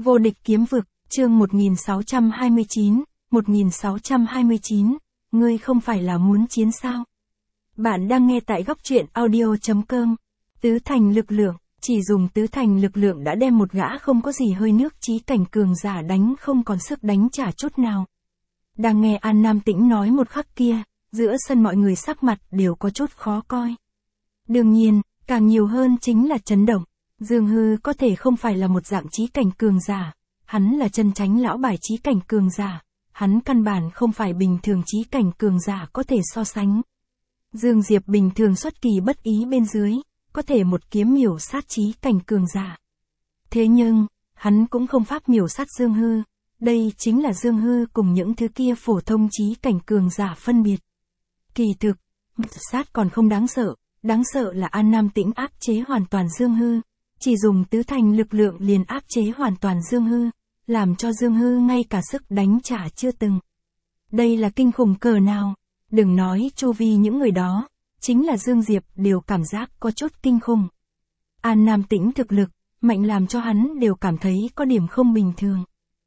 Vô địch kiếm vực, chương 1629, ngươi không phải là muốn chiến sao? Bạn đang nghe tại góc truyện audio.com. Tứ thành lực lượng, chỉ dùng tứ thành lực lượng đã đem một gã không có gì hơi nước chí cảnh cường giả đánh không còn sức đánh trả chút nào. Đang nghe An Nam Tĩnh nói một khắc kia, giữa sân mọi người sắc mặt đều có chút khó coi. Đương nhiên, càng nhiều hơn chính là chấn động. Dương Hư có thể không phải là một dạng chí cảnh cường giả, hắn là chân chánh lão bài chí cảnh cường giả, hắn căn bản không phải bình thường chí cảnh cường giả có thể so sánh. Dương Diệp bình thường xuất kỳ bất ý bên dưới, có thể một kiếm miểu sát chí cảnh cường giả. Thế nhưng, hắn cũng không pháp miểu sát Dương Hư, đây chính là Dương Hư cùng những thứ kia phổ thông chí cảnh cường giả phân biệt. Kỳ thực, sát còn không đáng sợ là An Nam Tĩnh áp chế hoàn toàn Dương Hư. Chỉ dùng tứ thành lực lượng liền áp chế hoàn toàn Dương Hư, làm cho Dương Hư ngay cả sức đánh trả chưa từng. Đây là kinh khủng cỡ nào, đừng nói chu vi những người đó, chính là Dương Diệp đều cảm giác có chút kinh khủng. An Nam Tĩnh thực lực, mạnh làm cho hắn đều cảm thấy có điểm không bình thường.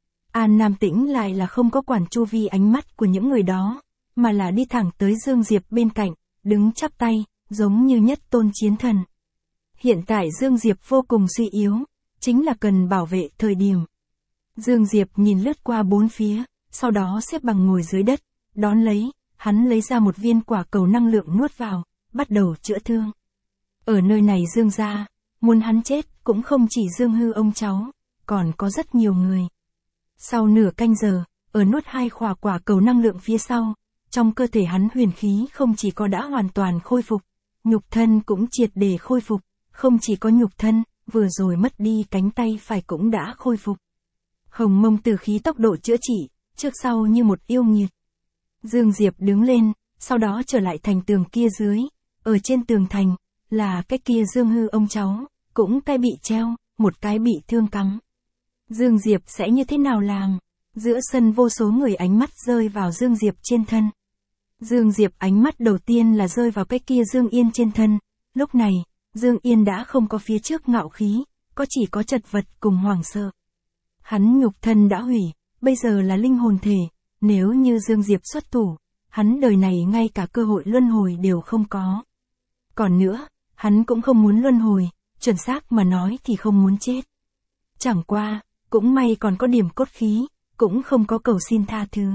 An Nam Tĩnh lại là không có quản chu vi ánh mắt của những người đó, mà là đi thẳng tới Dương Diệp bên cạnh, đứng chắp tay, giống như nhất tôn chiến thần. Hiện tại Dương Diệp vô cùng suy yếu, chính là cần bảo vệ thời điểm. Dương Diệp nhìn lướt qua bốn phía, sau đó xếp bằng ngồi dưới đất, đón lấy, hắn lấy ra một viên quả cầu năng lượng nuốt vào, bắt đầu chữa thương. Ở nơi này Dương gia, muốn hắn chết cũng không chỉ Dương Hư ông cháu, còn có rất nhiều người. Sau nửa canh giờ, ở nuốt hai quả cầu năng lượng phía sau, trong cơ thể hắn huyền khí không chỉ có đã hoàn toàn khôi phục, nhục thân cũng triệt để khôi phục. Không chỉ có nhục thân, vừa rồi mất đi cánh tay phải cũng đã khôi phục. Hồng mông tử khí tốc độ chữa trị, trước sau như một yêu nghiệt. Dương Diệp đứng lên, sau đó trở lại thành tường kia dưới, ở trên tường thành, là cái kia Dương Hư ông cháu, cũng cái bị treo, một cái bị thương cắm. Dương Diệp sẽ như thế nào làm? Giữa sân vô số người ánh mắt rơi vào Dương Diệp trên thân. Dương Diệp ánh mắt đầu tiên là rơi vào cái kia Dương Yên trên thân, lúc này, Dương Yên đã không có phía trước ngạo khí, có chỉ có chật vật cùng hoảng sợ. Hắn nhục thân đã hủy, bây giờ là linh hồn thể, nếu như Dương Diệp xuất thủ, hắn đời này ngay cả cơ hội luân hồi đều không có. Còn nữa, hắn cũng không muốn luân hồi, chuẩn xác mà nói thì không muốn chết. Chẳng qua, cũng may còn có điểm cốt khí, cũng không có cầu xin tha thứ.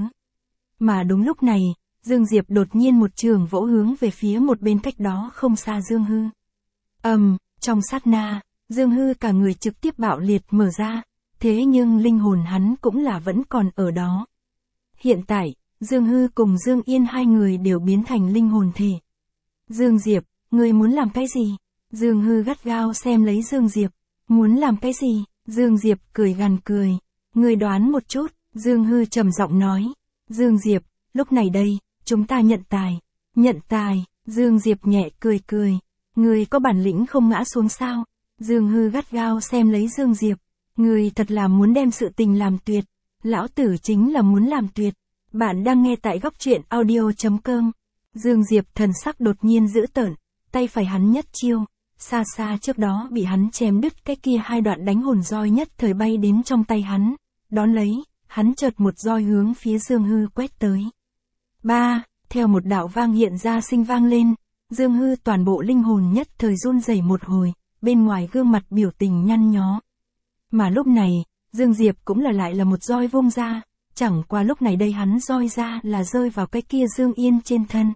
Mà đúng lúc này, Dương Diệp đột nhiên một trường vỗ hướng về phía một bên cách đó không xa Dương Hư. Trong sát na, Dương Hư cả người trực tiếp bạo liệt mở ra, thế nhưng linh hồn hắn cũng là vẫn còn ở đó. Hiện tại, Dương Hư cùng Dương Yên hai người đều biến thành linh hồn thể. Dương Diệp, ngươi muốn làm cái gì? Dương Hư gắt gao xem lấy Dương Diệp, muốn làm cái gì? Dương Diệp cười gằn cười, ngươi đoán một chút, Dương Hư trầm giọng nói. Dương Diệp, lúc này đây, chúng ta nhận tài, Dương Diệp nhẹ cười. Ngươi có bản lĩnh không ngã xuống sao? Dương Hư gắt gao xem lấy Dương Diệp. Ngươi thật là muốn đem sự tình làm tuyệt. Lão tử chính là muốn làm tuyệt. Bạn đang nghe tại góc truyện audio.com. Dương Diệp thần sắc đột nhiên dữ tợn. Tay phải hắn nhất chiêu. Xa xa trước đó bị hắn chém đứt cái kia hai đoạn đánh hồn roi nhất thời bay đến trong tay hắn. Đón lấy, hắn chợt một roi hướng phía Dương Hư quét tới. Theo một đạo vang hiện ra sinh vang lên. Dương Hư toàn bộ linh hồn nhất thời run rẩy một hồi, bên ngoài gương mặt biểu tình nhăn nhó. Mà lúc này, Dương Diệp cũng lại là một roi vung ra, chẳng qua lúc này đây hắn roi ra là rơi vào cái kia Dương Yên trên thân.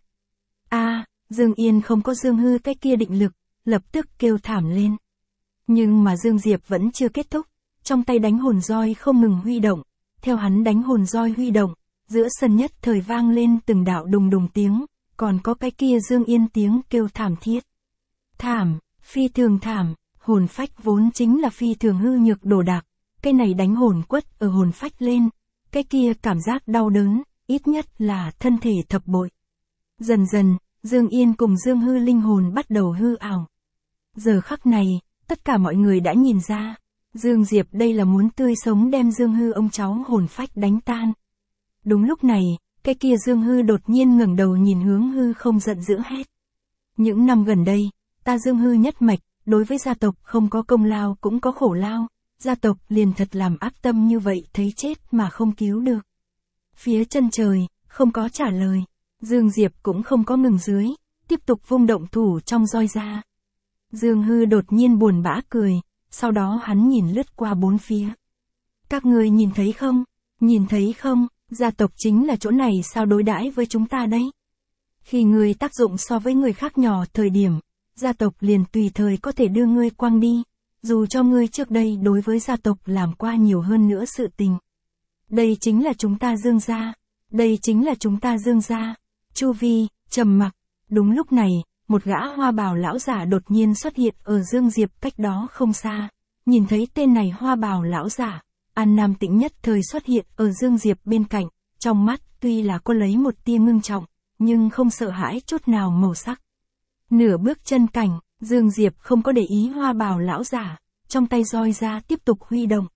Dương Yên không có Dương Hư cái kia định lực, lập tức kêu thảm lên. Nhưng mà Dương Diệp vẫn chưa kết thúc, trong tay đánh hồn roi không ngừng huy động, theo hắn đánh hồn roi huy động, giữa sân nhất thời vang lên từng đạo đùng đùng tiếng. Còn có cái kia Dương Yên tiếng kêu thảm thiết. Thảm, phi thường thảm, hồn phách vốn chính là phi thường hư nhược đồ đạc, cái này đánh hồn quất ở hồn phách lên, cái kia cảm giác đau đớn, ít nhất là thân thể thập bội. Dần dần, Dương Yên cùng Dương Hư linh hồn bắt đầu hư ảo. Giờ khắc này, tất cả mọi người đã nhìn ra, Dương Diệp đây là muốn tươi sống đem Dương Hư ông cháu hồn phách đánh tan. Đúng lúc này, cái kia Dương Hư đột nhiên ngẩng đầu nhìn hướng hư không giận dữ hét. Những năm gần đây, ta Dương Hư nhất mạch, đối với gia tộc không có công lao cũng có khổ lao, gia tộc liền thật làm ác tâm như vậy thấy chết mà không cứu được. Phía chân trời, không có trả lời. Dương Diệp cũng không có ngừng dưới, tiếp tục vung động thủ trong roi ra. Dương Hư đột nhiên buồn bã cười, sau đó hắn nhìn lướt qua bốn phía. Các người nhìn thấy không? Nhìn thấy không? Gia tộc chính là chỗ này sao đối đãi với chúng ta đấy? Khi người tác dụng so với người khác nhỏ thời điểm, gia tộc liền tùy thời có thể đưa ngươi quăng đi, dù cho ngươi trước đây đối với gia tộc làm qua nhiều hơn nữa sự tình. Đây chính là chúng ta Dương gia. Đây chính là chúng ta Dương gia. Chu vi, trầm mặc. Đúng lúc này, một gã hoa bào lão giả đột nhiên xuất hiện ở Dương Diệp cách đó không xa. Nhìn thấy tên này hoa bào lão giả, An Nam Tĩnh nhất thời xuất hiện ở Dương Diệp bên cạnh, trong mắt tuy là có lấy một tia ngưng trọng, nhưng không sợ hãi chút nào màu sắc. Nửa bước chân cảnh, Dương Diệp không có để ý hoa bào lão giả, trong tay roi ra tiếp tục huy động.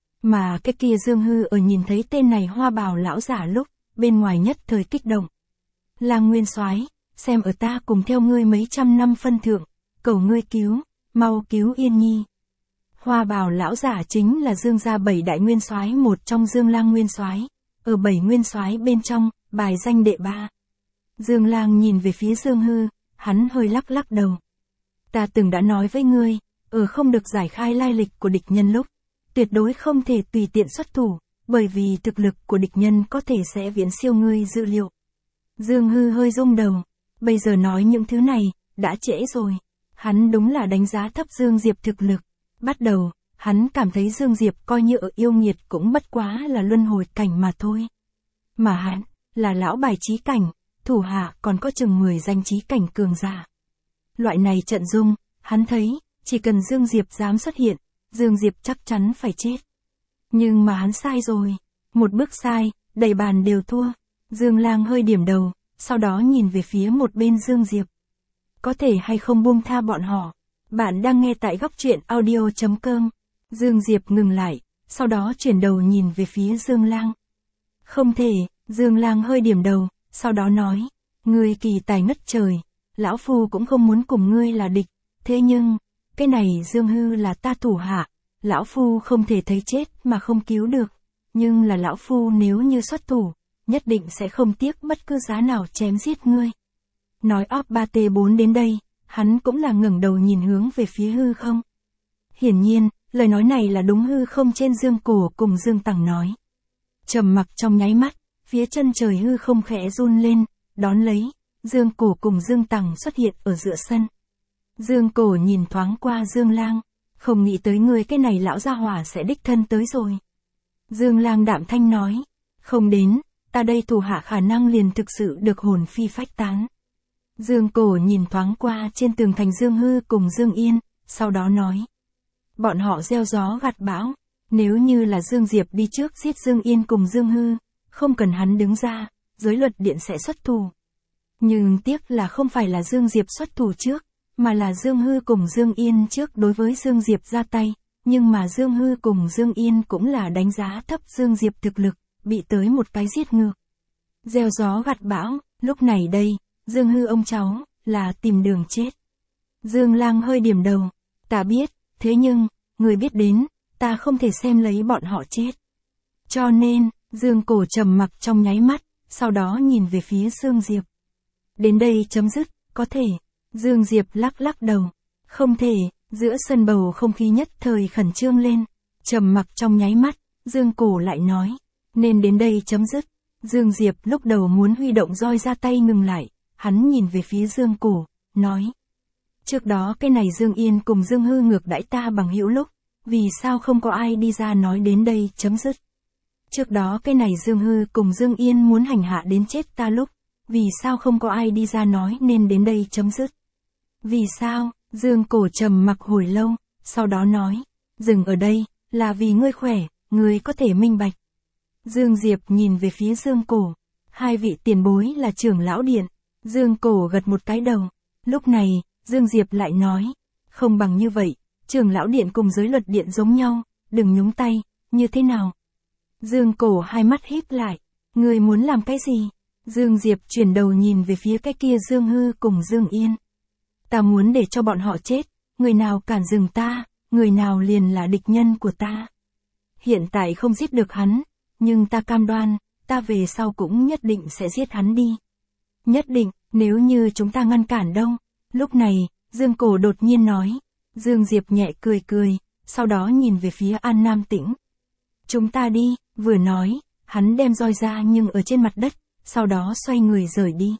Mà cái kia Dương Hư ở nhìn thấy tên này hoa bào lão giả lúc, bên ngoài nhất thời kích động. Lang Nguyên Soái, xem ở ta cùng theo ngươi mấy trăm năm phân thượng, cầu ngươi cứu, mau cứu Yên Nhi. Hoa bào lão giả chính là Dương gia 7 đại nguyên soái một trong Dương Lang Nguyên Soái, ở 7 nguyên soái bên trong, bài danh đệ 3. Dương Lang nhìn về phía Dương Hư, hắn hơi lắc lắc đầu. Ta từng đã nói với ngươi, ở không được giải khai lai lịch của địch nhân lúc, tuyệt đối không thể tùy tiện xuất thủ, bởi vì thực lực của địch nhân có thể sẽ viễn siêu ngươi dự liệu. Dương Hư hơi rung đầu, bây giờ nói những thứ này, đã trễ rồi. Hắn đúng là đánh giá thấp Dương Diệp thực lực. Bắt đầu, hắn cảm thấy Dương Diệp coi như ở yêu nghiệt cũng bất quá là luân hồi cảnh mà thôi. Mà hắn, là lão bài trí cảnh, thủ hạ còn có chừng 10 danh trí cảnh cường giả. Loại này trận dung, hắn thấy, chỉ cần Dương Diệp dám xuất hiện, Dương Diệp chắc chắn phải chết. Nhưng mà hắn sai rồi. Một bước sai, đầy bàn đều thua. Dương Lang hơi điểm đầu, sau đó nhìn về phía một bên Dương Diệp. Có thể hay không buông tha bọn họ? Bạn đang nghe tại góc truyện audio.com. Dương Diệp ngừng lại, sau đó chuyển đầu nhìn về phía Dương Lang. Không thể, Dương Lang hơi điểm đầu, sau đó nói, ngươi kỳ tài ngất trời, lão phu cũng không muốn cùng ngươi là địch, thế nhưng, cái này Dương Hư là ta thủ hạ, lão phu không thể thấy chết mà không cứu được, nhưng là lão phu nếu như xuất thủ, nhất định sẽ không tiếc bất cứ giá nào chém giết ngươi. Nói óp 3T4 đến đây, hắn cũng là ngẩng đầu nhìn hướng về phía hư không. Hiển nhiên, lời nói này là đúng hư không trên Dương Cổ cùng Dương Tằng nói. Trầm mặc trong nháy mắt, phía chân trời hư không khẽ run lên, đón lấy, Dương Cổ cùng Dương Tằng xuất hiện ở giữa sân. Dương Cổ nhìn thoáng qua Dương Lang, không nghĩ tới người cái này lão gia hỏa sẽ đích thân tới rồi. Dương Lang đạm thanh nói, không đến, ta đây thủ hạ khả năng liền thực sự được hồn phi phách tán. Dương Cổ nhìn thoáng qua trên tường thành Dương Hư cùng Dương Yên, sau đó nói. Bọn họ gieo gió gặt bão, nếu như là Dương Diệp đi trước giết Dương Yên cùng Dương Hư, không cần hắn đứng ra, giới luật điện sẽ xuất thủ. Nhưng tiếc là không phải là Dương Diệp xuất thủ trước, mà là Dương Hư cùng Dương Yên trước đối với Dương Diệp ra tay, nhưng mà Dương Hư cùng Dương Yên cũng là đánh giá thấp Dương Diệp thực lực, bị tới một cái giết ngược. Gieo gió gặt bão, lúc này đây, Dương Hư ông cháu, là tìm đường chết. Dương Lang hơi điểm đầu, ta biết, thế nhưng, người biết đến, ta không thể xem lấy bọn họ chết. Cho nên, Dương Cổ trầm mặc trong nháy mắt, sau đó nhìn về phía Dương Diệp. Đến đây chấm dứt, có thể. Dương Diệp lắc lắc đầu. Không thể, giữa sân bầu không khí nhất thời khẩn trương lên. Trầm mặc trong nháy mắt, Dương Cổ lại nói. Nên đến đây chấm dứt. Dương Diệp lúc đầu muốn huy động roi ra tay ngừng lại. Hắn nhìn về phía Dương Cổ, nói. Trước đó cái này Dương Yên cùng Dương Hư ngược đãi ta bằng hữu lúc. Vì sao không có ai đi ra nói đến đây chấm dứt. Trước đó cái này Dương Hư cùng Dương Yên muốn hành hạ đến chết ta lúc. Vì sao không có ai đi ra nói nên đến đây chấm dứt. Vì sao, Dương Cổ trầm mặc hồi lâu, sau đó nói. Dừng ở đây, là vì ngươi khỏe, ngươi có thể minh bạch. Dương Diệp nhìn về phía Dương Cổ. Hai vị tiền bối là trưởng lão điện. Dương Cổ gật một cái đầu. Lúc này, Dương Diệp lại nói. Không bằng như vậy, trưởng lão điện cùng giới luật điện giống nhau, đừng nhúng tay, như thế nào? Dương Cổ hai mắt híp lại. Ngươi muốn làm cái gì? Dương Diệp chuyển đầu nhìn về phía cái kia Dương Hư cùng Dương Yên. Ta muốn để cho bọn họ chết, người nào cản dừng ta, người nào liền là địch nhân của ta. Hiện tại không giết được hắn, nhưng ta cam đoan, ta về sau cũng nhất định sẽ giết hắn đi. Nhất định, nếu như chúng ta ngăn cản đâu. Lúc này, Dương Cổ đột nhiên nói. Dương Diệp nhẹ cười cười, sau đó nhìn về phía An Nam Tĩnh. Chúng ta đi, vừa nói, hắn đem roi ra nhưng ở trên mặt đất, sau đó xoay người rời đi.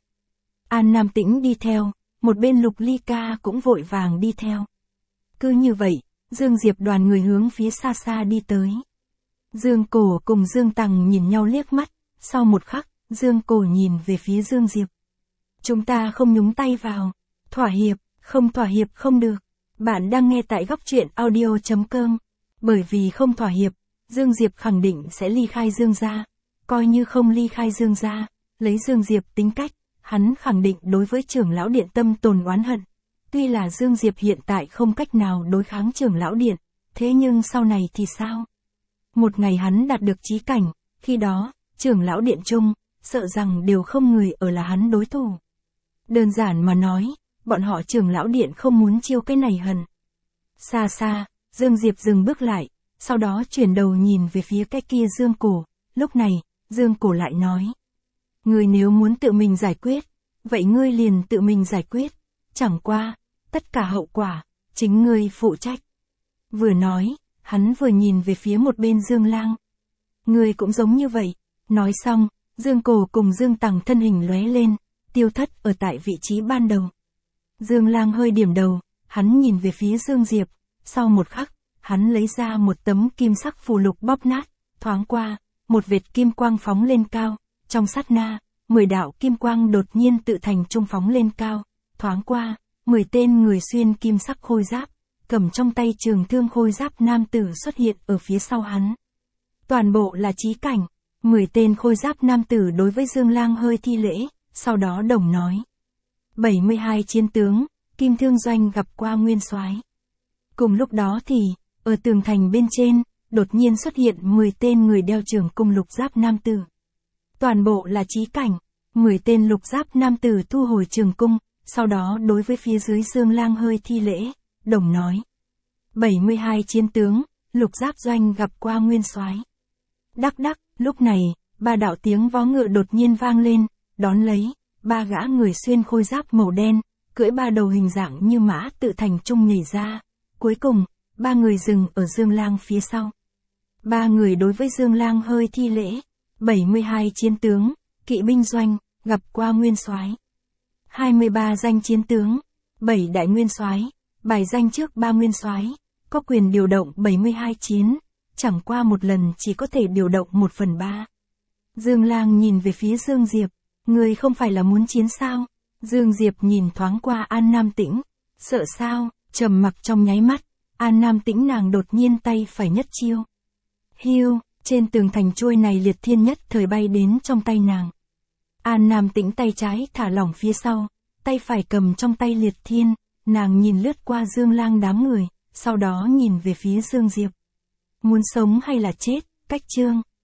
An Nam Tĩnh đi theo, một bên Lục Ly Ca cũng vội vàng đi theo. Cứ như vậy, Dương Diệp đoàn người hướng phía xa xa đi tới. Dương Cổ cùng Dương Tằng nhìn nhau liếc mắt, sau một khắc, Dương Cổ nhìn về phía Dương Diệp. Chúng ta không nhúng tay vào, thỏa hiệp, không thỏa hiệp không được. Bạn đang nghe tại góc truyện audio.com. Bởi vì không thỏa hiệp, Dương Diệp khẳng định sẽ ly khai Dương gia. Coi như không ly khai Dương gia, lấy Dương Diệp tính cách, hắn khẳng định đối với trưởng lão điện tâm tồn oán hận. Tuy là Dương Diệp hiện tại không cách nào đối kháng trưởng lão điện, thế nhưng sau này thì sao? Một ngày hắn đạt được chí cảnh, khi đó, trưởng lão điện chung, sợ rằng đều không người ở là hắn đối thủ. Đơn giản mà nói, bọn họ trưởng lão điện không muốn chiêu cái này hận. Xa xa, Dương Diệp dừng bước lại, sau đó chuyển đầu nhìn về phía cái kia Dương Cổ. Lúc này, Dương Cổ lại nói. Ngươi nếu muốn tự mình giải quyết, vậy ngươi liền tự mình giải quyết. Chẳng qua, tất cả hậu quả, chính ngươi phụ trách. Vừa nói, hắn vừa nhìn về phía một bên Dương Lang. Ngươi cũng giống như vậy. Nói xong, Dương Cổ cùng Dương Tằng thân hình lóe lên, tiêu thất ở tại vị trí ban đầu. Dương Lang hơi điểm đầu, hắn nhìn về phía Dương Diệp, sau một khắc, hắn lấy ra một tấm kim sắc phù lục bóp nát, thoáng qua, một vệt kim quang phóng lên cao, trong sát na, 10 đạo kim quang đột nhiên tự thành trung phóng lên cao, thoáng qua, 10 tên người xuyên kim sắc khôi giáp, cầm trong tay trường thương khôi giáp nam tử xuất hiện ở phía sau hắn. Toàn bộ là chí cảnh, 10 tên khôi giáp nam tử đối với Dương Lang hơi thi lễ, sau đó đồng nói. 72 chiến tướng, Kim Thương Doanh gặp qua Nguyên Soái. Cùng lúc đó thì, ở tường thành bên trên, đột nhiên xuất hiện 10 tên người đeo trường cung lục giáp nam tử. Toàn bộ là chí cảnh, 10 tên lục giáp nam tử thu hồi trường cung, sau đó đối với phía dưới Dương Lang hơi thi lễ, đồng nói. 72 chiến tướng, lục giáp doanh gặp qua Nguyên Soái. Đắc đắc, lúc này, 3 đạo tiếng vó ngựa đột nhiên vang lên, đón lấy, 3 gã người xuyên khôi giáp màu đen, cưỡi 3 đầu hình dạng như mã tự thành trung nhảy ra. Cuối cùng, 3 người dừng ở Dương Lang phía sau. 3 người đối với Dương Lang hơi thi lễ. 72 chiến tướng, kỵ binh doanh, gặp qua Nguyên Soái. 23 danh chiến tướng, 7 đại nguyên soái, bài danh trước 3 nguyên soái, có quyền điều động 72 chiến, chẳng qua một lần chỉ có thể điều động 1/3. Dương Lang nhìn về phía Dương Diệp, ngươi không phải là muốn chiến sao? Dương Diệp nhìn thoáng qua An Nam Tĩnh, sợ sao? Trầm mặc trong nháy mắt, An Nam Tĩnh nàng đột nhiên tay phải nhất chiêu. Hiu, trên tường thành chuôi này liệt thiên nhất thời bay đến trong tay nàng. An Nam Tĩnh tay trái thả lỏng phía sau, tay phải cầm trong tay liệt thiên, nàng nhìn lướt qua Dương Lang đám người, sau đó nhìn về phía Dương Diệp. Muốn sống hay là chết, cách chương.